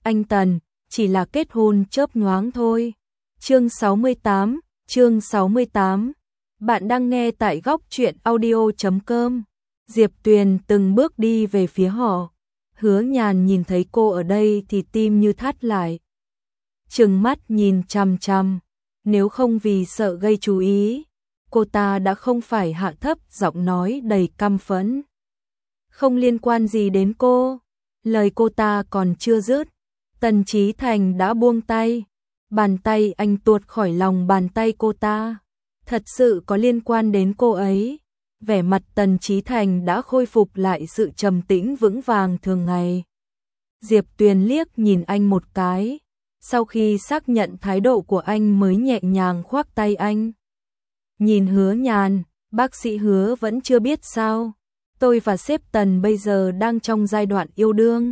anh Tần, chỉ là kết hôn chớp nhoáng thôi. Chương 68. Bạn đang nghe tại góc truyện audio.com. Diệp Tuyền từng bước đi về phía họ. Hứa Nhàn nhìn thấy cô ở đây thì tim như thắt lại. Trừng mắt nhìn chằm chằm, nếu không vì sợ gây chú ý, cô ta đã không phải hạ thấp giọng nói đầy căm phẫn. Không liên quan gì đến cô. Lời cô ta còn chưa dứt, Tần Chí Thành đã buông tay. Bàn tay anh tuột khỏi lòng bàn tay cô ta. Thật sự có liên quan đến cô ấy. Vẻ mặt Tần Chí Thành đã khôi phục lại sự trầm tĩnh vững vàng thường ngày. Diệp Tuyền liếc nhìn anh một cái. Sau khi xác nhận thái độ của anh mới nhẹ nhàng khoác tay anh. Nhìn Hứa Nhàn, bác sĩ Hứa vẫn chưa biết sao. Tôi và sếp Tần bây giờ đang trong giai đoạn yêu đương.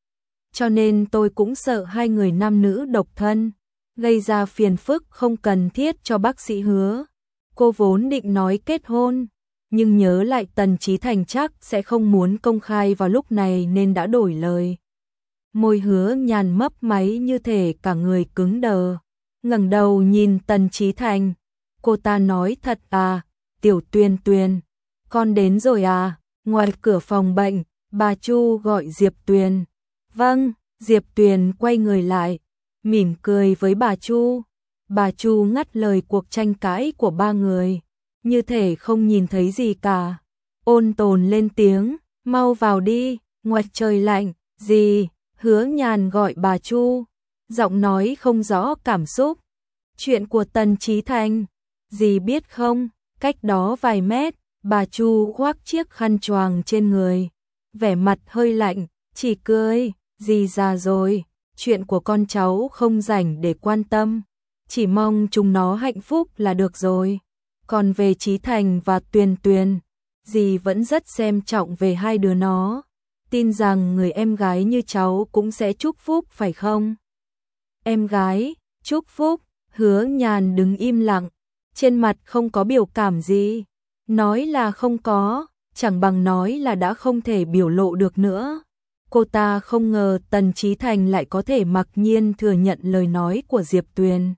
Cho nên tôi cũng sợ hai người nam nữ độc thân gây ra phiền phức không cần thiết cho bác sĩ Hứa. Cô vốn định nói kết hôn, nhưng nhớ lại Tần Chí Thành chắc sẽ không muốn công khai vào lúc này nên đã đổi lời. Môi Hứa Nhàn mấp máy như thể cả người cứng đờ, ngẩng đầu nhìn Tần Chí Thành. Cô ta nói thật à, Tiểu Tuyền Tuyền, con đến rồi à? Ngoài cửa phòng bệnh, bà Chu gọi Diệp Tuyền. Vâng, Diệp Tuyền quay người lại, mỉm cười với bà Chu. Bà Chu ngắt lời cuộc tranh cãi của ba người, như thể không nhìn thấy gì cả. Ôn tồn lên tiếng, mau vào đi, ngoài trời lạnh. Gì? Hứa Nhàn gọi bà Chu, giọng nói không rõ cảm xúc. Chuyện của Tần Chí Thành, dì biết không, cách đó vài mét, bà Chu khoác chiếc khăn choàng trên người, vẻ mặt hơi lạnh, chỉ cười. Dì già rồi, chuyện của con cháu không rảnh để quan tâm, chỉ mong chúng nó hạnh phúc là được rồi. Còn về Chí Thành và Tuyền Tuyền, dì vẫn rất xem trọng về hai đứa nó, tin rằng người em gái như cháu cũng sẽ chúc phúc phải không? Em gái, chúc phúc. Hứa Nhàn đứng im lặng, trên mặt không có biểu cảm gì. Nói là không có, chẳng bằng nói là đã không thể biểu lộ được nữa. Cô ta không ngờ Tần Chí Thành lại có thể mặc nhiên thừa nhận lời nói của Diệp Tuyền.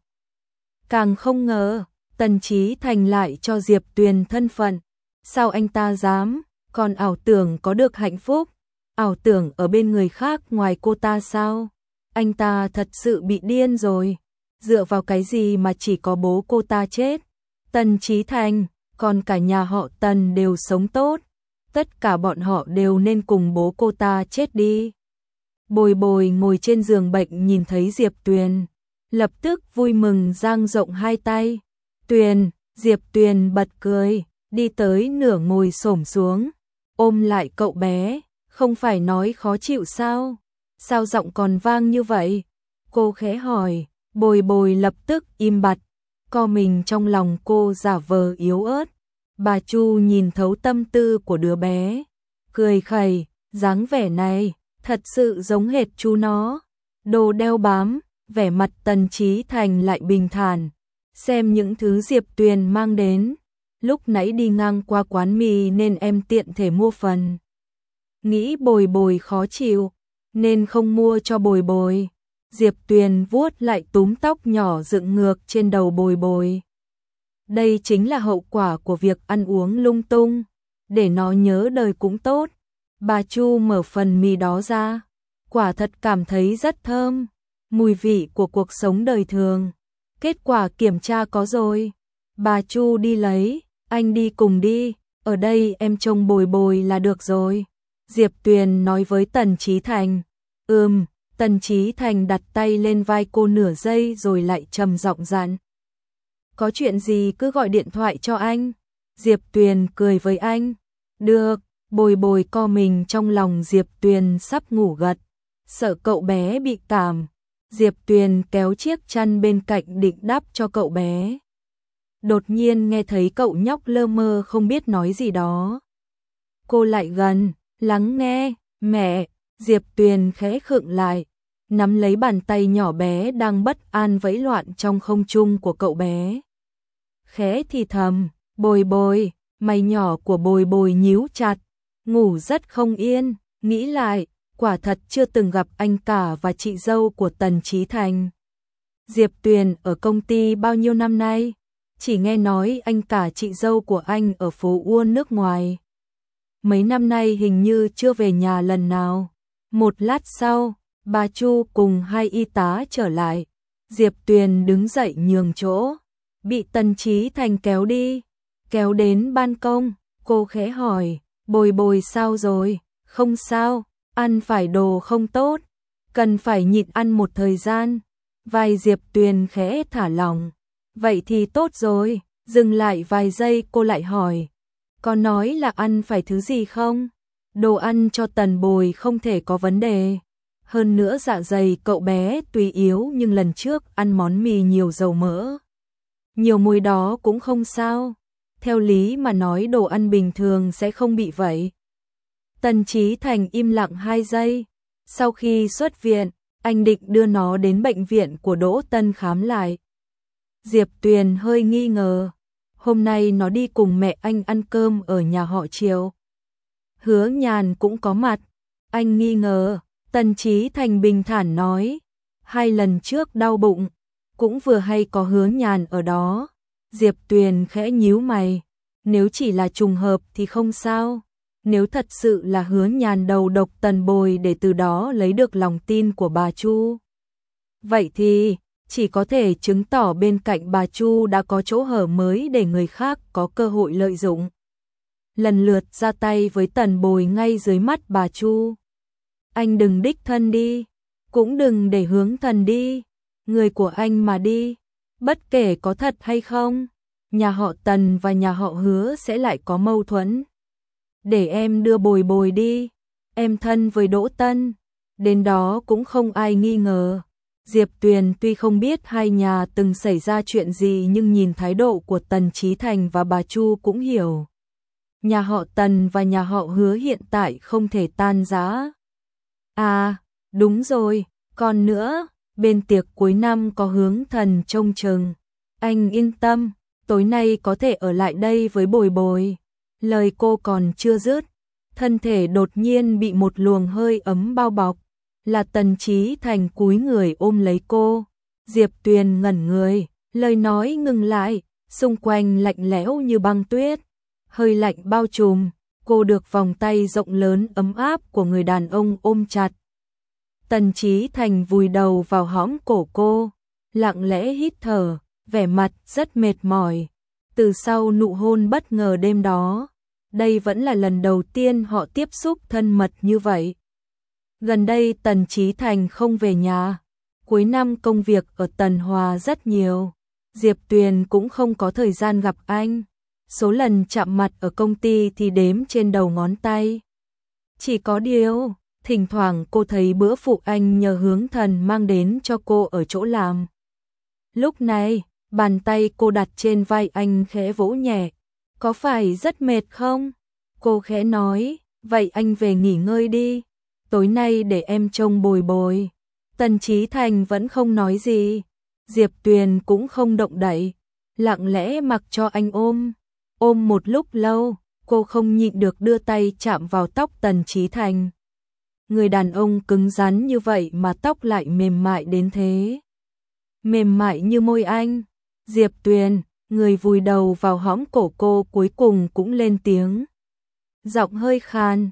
Càng không ngờ, Tần Chí Thành lại cho Diệp Tuyền thân phận. Sao anh ta dám, còn ảo tưởng có được hạnh phúc, ảo tưởng ở bên người khác ngoài cô ta sao? Anh ta thật sự bị điên rồi. Dựa vào cái gì mà chỉ có bố cô ta chết? Tần Chí Thành, còn cả nhà họ Tần đều sống tốt. Tất cả bọn họ đều nên cùng bố cô ta chết đi. Bồi Bồi ngồi trên giường bệnh nhìn thấy Diệp Tuyền, lập tức vui mừng dang rộng hai tay. Tuyền, Diệp Tuyền bật cười, đi tới nửa ngồi xổm xuống, ôm lại cậu bé. Không phải nói khó chịu sao? Sao giọng còn vang như vậy? Cô khẽ hỏi. Bồi Bồi lập tức im bặt, co mình trong lòng cô giả vờ yếu ớt. Bà Chu nhìn thấu tâm tư của đứa bé, cười khẩy, dáng vẻ này thật sự giống hệt chú nó. Đồ đeo bám. Vẻ mặt Tần Chí Thành lại bình thản, xem những thứ Diệp Tuyền mang đến. Lúc nãy đi ngang qua quán mì nên em tiện thể mua phần. Nghĩ Bồi Bồi khó chịu nên không mua cho Bồi Bồi. Diệp Tuyền vuốt lại túm tóc nhỏ dựng ngược trên đầu Bồi Bồi. Đây chính là hậu quả của việc ăn uống lung tung, để nó nhớ đời cũng tốt. Bà Chu mở phần mì đó ra, quả thật cảm thấy rất thơm, mùi vị của cuộc sống đời thường. Kết quả kiểm tra có rồi. Bà Chu đi lấy, anh đi cùng đi, ở đây em trông Bồi Bồi là được rồi. Diệp Tuyền nói với Tần Chí Thành. Tần Chí Thành đặt tay lên vai cô nửa giây rồi lại trầm giọng dặn. Có chuyện gì cứ gọi điện thoại cho anh. Diệp Tuyền cười với anh. Được. Bồi Bồi co mình trong lòng Diệp Tuyền sắp ngủ gật, sợ cậu bé bị cảm. Diệp Tuyền kéo chiếc chăn bên cạnh định đắp cho cậu bé. Đột nhiên nghe thấy cậu nhóc lơ mơ không biết nói gì đó. Cô lại gần, lắng nghe. Mẹ. Diệp Tuyền khẽ khựng lại, nắm lấy bàn tay nhỏ bé đang bất an vẫy loạn trong không trung của cậu bé. Khẽ thì thầm. Bồi Bồi. Mày nhỏ của Bồi Bồi nhíu chặt, ngủ rất không yên. Nghĩ lại, quả thật chưa từng gặp anh cả và chị dâu của Tần Chí Thành. Diệp Tuyền ở công ty bao nhiêu năm nay? Chỉ nghe nói anh cả chị dâu của anh ở phố Uôn nước ngoài. Mấy năm nay hình như chưa về nhà lần nào. Một lát sau, bà Chu cùng hai y tá trở lại. Diệp Tuyền đứng dậy nhường chỗ, bị Tần Chí Thành kéo đi, kéo đến ban công, cô khẽ hỏi, Bồi Bồi sao rồi? Không sao, ăn phải đồ không tốt, cần phải nhịn ăn một thời gian. Vai Diệp Tuyền khẽ thả lỏng, vậy thì tốt rồi. Dừng lại vài giây cô lại hỏi, có nói là ăn phải thứ gì không? Đồ ăn cho Tần Bồi không thể có vấn đề. Hơn nữa dạ dày cậu bé tuy yếu nhưng lần trước ăn món mì nhiều dầu mỡ, nhiều muối đó cũng không sao. Theo lý mà nói đồ ăn bình thường sẽ không bị vậy. Tần Chí Thành im lặng 2 giây. Sau khi xuất viện, anh định đưa nó đến bệnh viện của Đỗ Tân khám lại. Diệp Tuyền hơi nghi ngờ. Hôm nay nó đi cùng mẹ anh ăn cơm ở nhà họ Triệu. Hứa Nhàn cũng có mặt. Anh nghi ngờ. Tần Chí Thành bình thản nói, 2 lần trước đau bụng, cũng vừa hay có Hứa Nhàn ở đó. Diệp Tuyền khẽ nhíu mày, nếu chỉ là trùng hợp thì không sao, nếu thật sự là Hứa Nhàn đầu độc Tần Bồi để từ đó lấy được lòng tin của bà Chu, vậy thì chỉ có thể chứng tỏ bên cạnh bà Chu đã có chỗ hở mới để người khác có cơ hội lợi dụng, lần lượt ra tay với Tần Bồi ngay dưới mắt bà Chu. Anh đừng đích thân đi, cũng đừng để Hướng Thần đi, người của anh mà đi, bất kể có thật hay không, nhà họ Tần và nhà họ Hứa sẽ lại có mâu thuẫn. Để em đưa Bồi Bồi đi, em thân với Đỗ Tân, đến đó cũng không ai nghi ngờ. Diệp Tuyền tuy không biết hai nhà từng xảy ra chuyện gì nhưng nhìn thái độ của Tần Chí Thành và bà Chu cũng hiểu. Nhà họ Tần và nhà họ Hứa hiện tại không thể tan rã. À, đúng rồi, còn nữa, bên tiệc cuối năm có Hướng Thần trông chừng. Anh yên tâm, tối nay có thể ở lại đây với Bồi Bồi. Lời cô còn chưa dứt, thân thể đột nhiên bị một luồng hơi ấm bao bọc, là Tần Chí Thành cúi người ôm lấy cô. Diệp Tuyền ngẩn người, lời nói ngừng lại, xung quanh lạnh lẽo như băng tuyết, hơi lạnh bao trùm. Cô được vòng tay rộng lớn ấm áp của người đàn ông ôm chặt. Tần Chí Thành vùi đầu vào hõm cổ cô, lặng lẽ hít thở, vẻ mặt rất mệt mỏi. Từ sau nụ hôn bất ngờ đêm đó, đây vẫn là lần đầu tiên họ tiếp xúc thân mật như vậy. Gần đây Tần Chí Thành không về nhà, cuối năm công việc ở Tần Hòa rất nhiều, Diệp Tuyền cũng không có thời gian gặp anh. Số lần chạm mặt ở công ty thì đếm trên đầu ngón tay. Chỉ có điều, thỉnh thoảng cô thấy bữa phụ anh nhờ Hướng Thần mang đến cho cô ở chỗ làm. Lúc này, bàn tay cô đặt trên vai anh khẽ vỗ nhẹ. Có phải rất mệt không? Cô khẽ nói, vậy anh về nghỉ ngơi đi. Tối nay để em trông Bồi Bồi. Tần Chí Thành vẫn không nói gì. Diệp Tuyền cũng không động đậy, lặng lẽ mặc cho anh ôm. Ôm một lúc lâu, cô không nhịn được đưa tay chạm vào tóc Tần Chí Thành. Người đàn ông cứng rắn như vậy mà tóc lại mềm mại đến thế. Mềm mại như môi anh. Diệp Tuyền, người vùi đầu vào hõm cổ cô cuối cùng cũng lên tiếng. Giọng hơi khàn,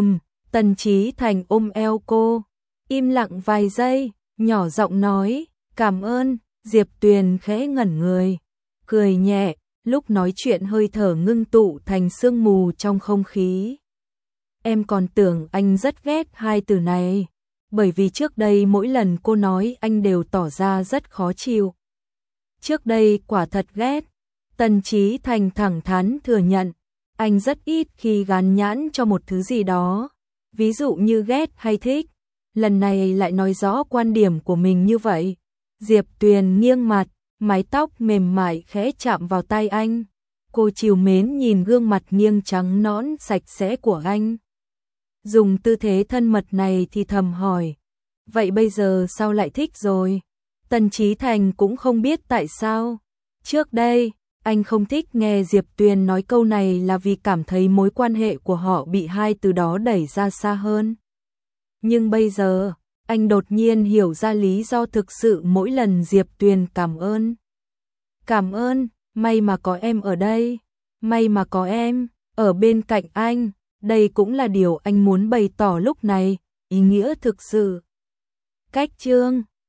Tần Chí Thành ôm eo cô. Im lặng vài giây, nhỏ giọng nói, cảm ơn. Diệp Tuyền khẽ ngẩn người, cười nhẹ. Lúc nói chuyện hơi thở ngưng tụ thành sương mù trong không khí. Em còn tưởng anh rất ghét hai từ này, bởi vì trước đây mỗi lần cô nói anh đều tỏ ra rất khó chịu. Trước đây quả thật ghét. Tần Chí Thành thẳng thắn thừa nhận, anh rất ít khi gán nhãn cho một thứ gì đó, ví dụ như ghét hay thích. Lần này lại nói rõ quan điểm của mình như vậy. Diệp Tuyền nghiêng mặt, mái tóc mềm mại khẽ chạm vào tay anh. Cô trìu mến nhìn gương mặt nghiêng trắng nõn sạch sẽ của anh. Dùng tư thế thân mật này thì thầm hỏi, vậy bây giờ sao lại thích rồi? Tần Chí Thành cũng không biết tại sao. Trước đây, anh không thích nghe Diệp Tuyền nói câu này là vì cảm thấy mối quan hệ của họ bị hai từ đó đẩy ra xa hơn. Nhưng bây giờ, anh đột nhiên hiểu ra lý do thực sự mỗi lần Diệp Tuyền cảm ơn. Cảm ơn, may mà có em ở đây, may mà có em ở bên cạnh anh, đây cũng là điều anh muốn bày tỏ lúc này, ý nghĩa thực sự. Cách chương